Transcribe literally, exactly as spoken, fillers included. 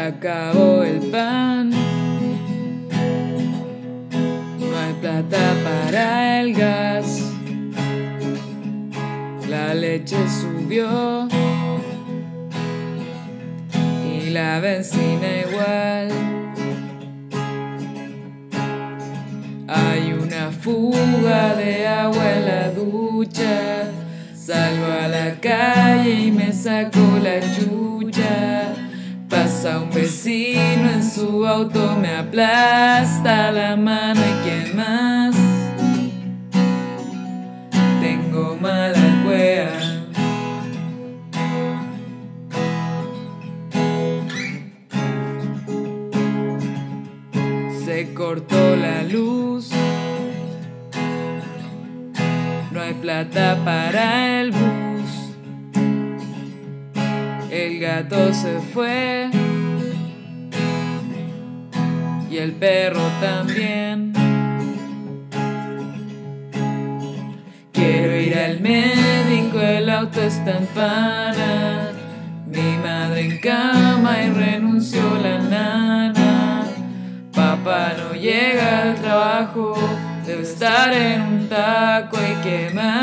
acabó el pan, no hay plata para el gas, la leche subió y la benzina igual. Hay una fuga de agua en la ducha, salgo a la calle y me saco la chucha. Pasa un vecino en su auto, me aplasta la mano y quién más. Tengo mala cueva. Se cortó la luz, no hay plata para el bus. El gato se fue y el perro también. Quiero ir al médico, el auto está en pana. Mi madre en cama y renunció la nana. Papá no llega al trabajo, debe estar en un taco y qué más.